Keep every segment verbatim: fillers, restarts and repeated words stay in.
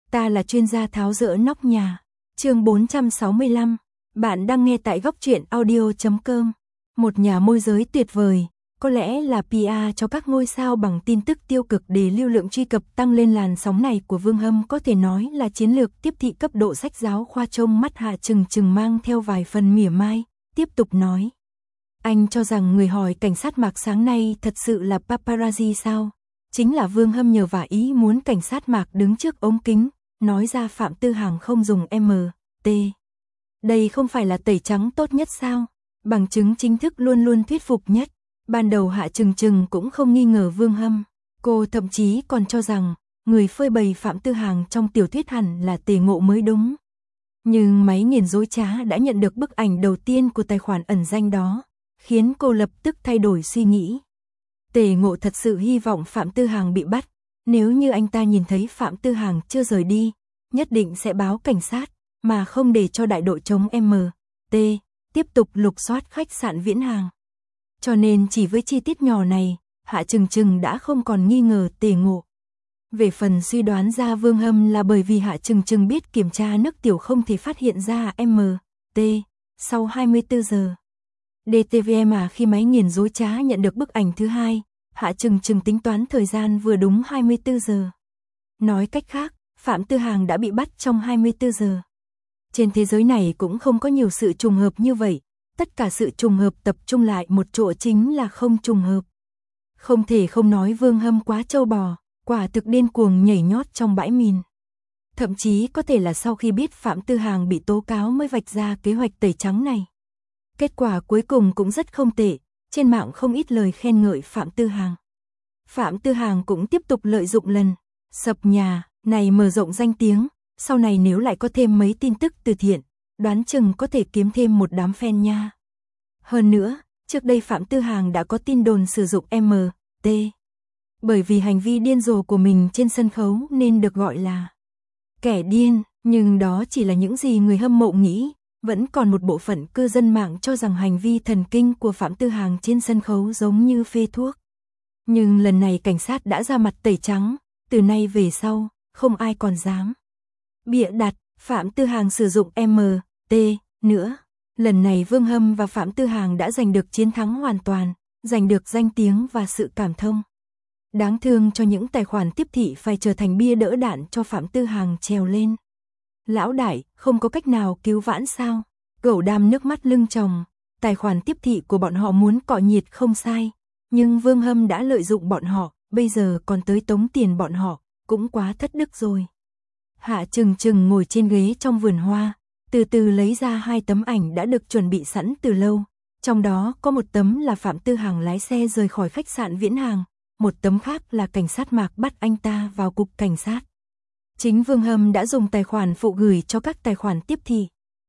Ta là chuyên gia tháo dỡ nóc nhà. Chương bốn trăm sáu mươi lăm. Bạn đang nghe tại góc truyện audio chấm com. Một nhà môi giới tuyệt vời, có lẽ là pê e cho các ngôi sao bằng tin tức tiêu cực để lưu lượng truy cập tăng lên. Làn sóng này của Vương Hâm có thể nói là chiến lược tiếp thị cấp độ sách giáo khoa. Trông mắt Hạ Trừng Trừng mang theo vài phần mỉa mai, tiếp tục nói. Anh cho rằng người hỏi cảnh sát Mạc sáng nay thật sự là paparazzi sao? Chính là Vương Hâm nhờ vả ý muốn cảnh sát Mạc đứng trước ống kính, nói ra Phạm Tư Hàng không dùng em tê. Đây không phải là tẩy trắng tốt nhất sao? Bằng chứng chính thức luôn luôn thuyết phục nhất. Ban đầu Hạ Trừng Trừng cũng không nghi ngờ Vương Hâm. Cô thậm chí còn cho rằng, người phơi bày Phạm Tư Hàng trong tiểu thuyết hẳn là Tề Ngộ mới đúng. Nhưng máy nghiền dối trá đã nhận được bức ảnh đầu tiên của tài khoản ẩn danh đó, khiến cô lập tức thay đổi suy nghĩ. Tề Ngộ thật sự hy vọng Phạm Tư Hàng bị bắt. Nếu như anh ta nhìn thấy Phạm Tư Hàng chưa rời đi, nhất định sẽ báo cảnh sát, mà không để cho đại đội chống em tê tiếp tục lục soát khách sạn Viễn Hàng. Cho nên chỉ với chi tiết nhỏ này, Hạ Trừng Trừng đã không còn nghi ngờ Tề Ngộ. Về phần suy đoán ra Vương Hâm là bởi vì Hạ Trừng Trừng biết kiểm tra nước tiểu không thể phát hiện ra em tê sau hai mươi tư giờ. đê tê vê mà khi máy nghiền dối trá nhận được bức ảnh thứ hai, Hạ Trừng Trừng tính toán thời gian vừa đúng hai mươi tư giờ. Nói cách khác, Phạm Tư Hàng đã bị bắt trong hai mươi tư giờ. Trên thế giới này cũng không có nhiều sự trùng hợp như vậy, tất cả sự trùng hợp tập trung lại một chỗ chính là không trùng hợp. Không thể không nói Vương Hâm quá trâu bò, quả thực điên cuồng nhảy nhót trong bãi mìn. Thậm chí có thể là sau khi biết Phạm Tư Hàng bị tố cáo mới vạch ra kế hoạch tẩy trắng này. Kết quả cuối cùng cũng rất không tệ, trên mạng không ít lời khen ngợi Phạm Tư Hàng. Phạm Tư Hàng cũng tiếp tục lợi dụng lần sập nhà này mở rộng danh tiếng, sau này nếu lại có thêm mấy tin tức từ thiện, đoán chừng có thể kiếm thêm một đám fan nha. Hơn nữa, trước đây Phạm Tư Hàng đã có tin đồn sử dụng em tê. Bởi vì hành vi điên rồ của mình trên sân khấu nên được gọi là kẻ điên, nhưng đó chỉ là những gì người hâm mộ nghĩ. Vẫn còn một bộ phận cư dân mạng cho rằng hành vi thần kinh của Phạm Tư Hàng trên sân khấu giống như phê thuốc. Nhưng lần này cảnh sát đã ra mặt tẩy trắng, từ nay về sau, không ai còn dám bịa đặt Phạm Tư Hàng sử dụng em tê nữa. Lần này Vương Hâm và Phạm Tư Hàng đã giành được chiến thắng hoàn toàn, giành được danh tiếng và sự cảm thông. Đáng thương cho những tài khoản tiếp thị phải trở thành bia đỡ đạn cho Phạm Tư Hàng trèo lên. Lão đại, không có cách nào cứu vãn sao? Gẩu Đam nước mắt lưng tròng, tài khoản tiếp thị của bọn họ muốn cọ nhiệt không sai, nhưng Vương Hâm đã lợi dụng bọn họ, bây giờ còn tới tống tiền bọn họ, cũng quá thất đức rồi. Hạ Trừng Trừng ngồi trên ghế trong vườn hoa, từ từ lấy ra hai tấm ảnh đã được chuẩn bị sẵn từ lâu, trong đó có một tấm là Phạm Tư Hàng lái xe rời khỏi khách sạn Viễn Hàng, một tấm khác là cảnh sát Mạc bắt anh ta vào cục cảnh sát. Chính Vương Hâm đã dùng tài khoản phụ gửi cho các tài khoản tiếp thị.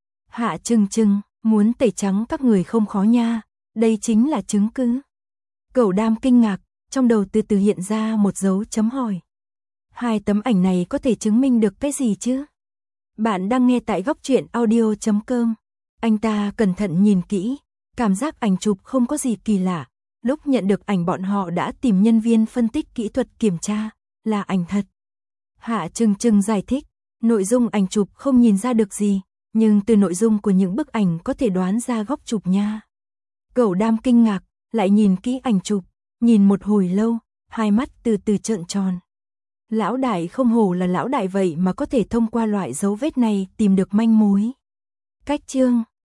Hạ Trừng Trừng, muốn tẩy trắng các người không khó nha, đây chính là chứng cứ. Gẩu Đam kinh ngạc, trong đầu từ từ hiện ra một dấu chấm hỏi. Hai tấm ảnh này có thể chứng minh được cái gì chứ? Bạn đang nghe tại góc truyện audio chấm com. Anh ta cẩn thận nhìn kỹ, cảm giác ảnh chụp không có gì kỳ lạ. Lúc nhận được ảnh bọn họ đã tìm nhân viên phân tích kỹ thuật kiểm tra, là ảnh thật. Hạ Trừng Trừng giải thích, nội dung ảnh chụp không nhìn ra được gì, nhưng từ nội dung của những bức ảnh có thể đoán ra góc chụp nha. Gẩu Đam kinh ngạc, lại nhìn kỹ ảnh chụp, nhìn một hồi lâu, hai mắt từ từ trợn tròn. Lão đại không hổ là lão đại vậy mà có thể thông qua loại dấu vết này tìm được manh mối. Cách chương